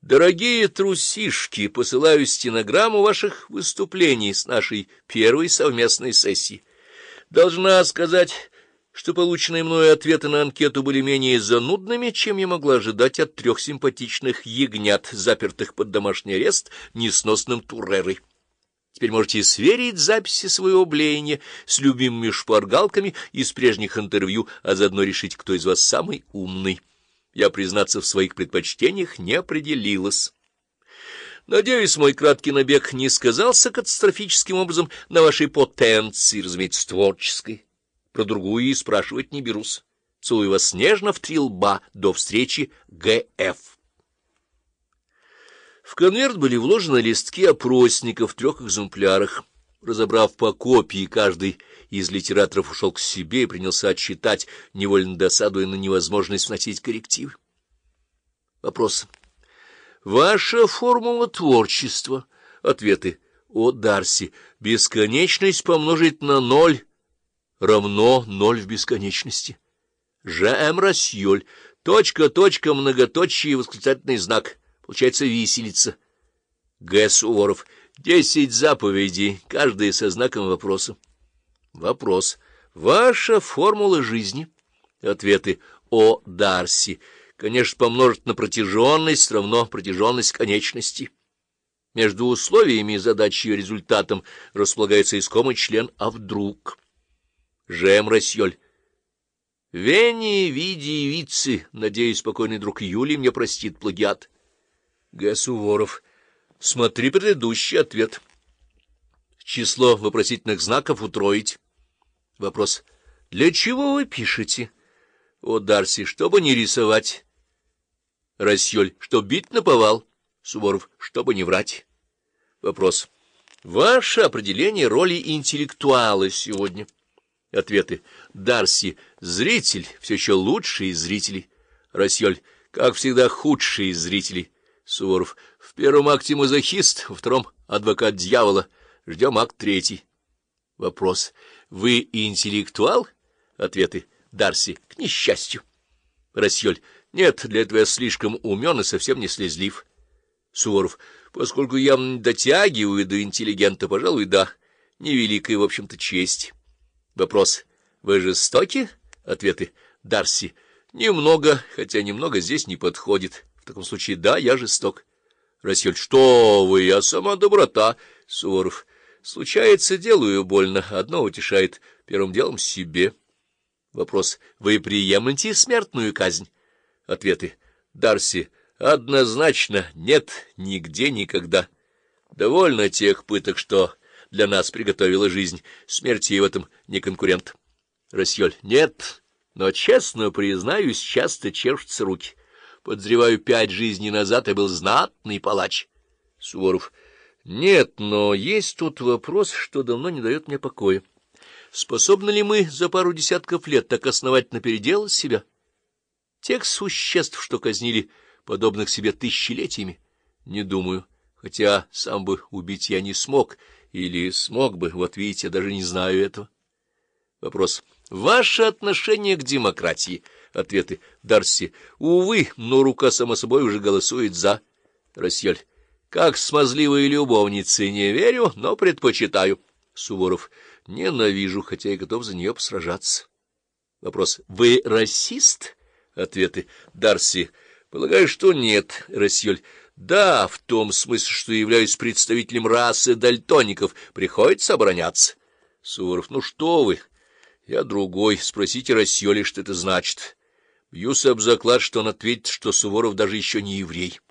Дорогие трусишки, посылаю стенограмму ваших выступлений с нашей первой совместной сессии. Должна сказать, что полученные мною ответы на анкету были менее занудными, чем я могла ожидать от 3 симпатичных ягнят, запертых под домашний арест несносным Туррерой. Теперь можете сверить записи своего блеяния с любимыми шпаргалками из прежних интервью, а заодно решить, кто из вас самый умный. Я, признаться, в своих предпочтениях не определилась. Надеюсь, мой краткий набег не сказался катастрофическим образом на вашей потенции, разумеется, творческой. Про другую и спрашивать не берусь. Целую вас нежно в 3 лба. До встречи, Г.Ф. В конверт были вложены листки опросника в 3 экземплярах. Разобрав по копии, каждый из литераторов ушел к себе и принялся отчитать, невольно досадуя на невозможность вносить коррективы. Вопрос. Ваша формула творчества. Ответы. О, Дарси, бесконечность помножить на 0 равно 0 в бесконечности. Ж.М. Рассьоль. Точка, точка, многоточие, восклицательный знак. Получается виселица. Г. Суворов. 10 заповедей, каждая со знаком вопроса. Вопрос. Ваша формула жизни. Ответы. О, Дарси. Конечно, помножить на протяженность равно протяженность конечности. Между условиями задачи и результатом располагается искомый член «а вдруг». Ж.М. Рассьоль. Вени, види, вицы. Надеюсь, покойный друг Юлий мне простит плагиат. Г. Суворов. Смотри предыдущий ответ. Число вопросительных знаков утроить. Вопрос. Для чего вы пишете? О, Дарси, чтобы не рисовать. Рассьоль. Чтоб бить наповал. Суворов. Чтобы не врать. Вопрос. Ваше определение роли интеллектуала сегодня. Ответы. Дарси. Зритель. Все еще лучший из зрителей. Рассьоль. Как всегда, худший из зрителей. Суворов. В первом акте мазохист, во втором — адвокат дьявола. Ждем акт 3. Вопрос. Вы интеллектуал? Ответы. Дарси. К несчастью. Рассьоль. Нет, для этого я слишком умен и совсем не слезлив. Суворов. Поскольку я дотягиваю до интеллигента, пожалуй, да. Невеликая, в общем-то, честь. Вопрос. Вы жестоки? Ответы. Дарси. Немного, хотя немного здесь не подходит. В таком случае, да, я жесток. Рассьоль. Что вы, я сама доброта. Суворов. Случается, делаю больно. Одно утешает. Первым делом себе. Вопрос. Вы приемлете смертную казнь? Ответы. Дарси. Однозначно нет, нигде, никогда. Довольно тех пыток, что для нас приготовила жизнь. Смерть ей в этом не конкурент. Рассьоль. Нет, но, честно признаюсь, часто чешутся руки. Подозреваю, 5 жизней назад я был знатный палач. Суворов. Нет, но есть тут вопрос, что давно не дает мне покоя. Способны ли мы за пару десятков лет так основательно переделать себя? Тех существ, что казнили подобных себе тысячелетиями? Не думаю, хотя сам бы убить я не смог, или смог бы, вот видите, я даже не знаю этого. Вопрос. Ваше отношение к демократии? Ответы. Дарси. Увы, но рука сама собой уже голосует за. Рассьоль. Как смазливые любовницы, не верю, но предпочитаю. Суворов. Ненавижу, хотя и готов за нее посражаться. Вопрос. Вы расист? Ответы. Дарси. Полагаю, что нет. Рассьоль. Да, в том смысле, что являюсь представителем расы дальтоников. Приходится обороняться. Суворов. Ну что вы? Я другой. Спросите Рассьоля, что это значит. Бьюсь об заклад, что он ответит, что Суворов даже еще не еврей.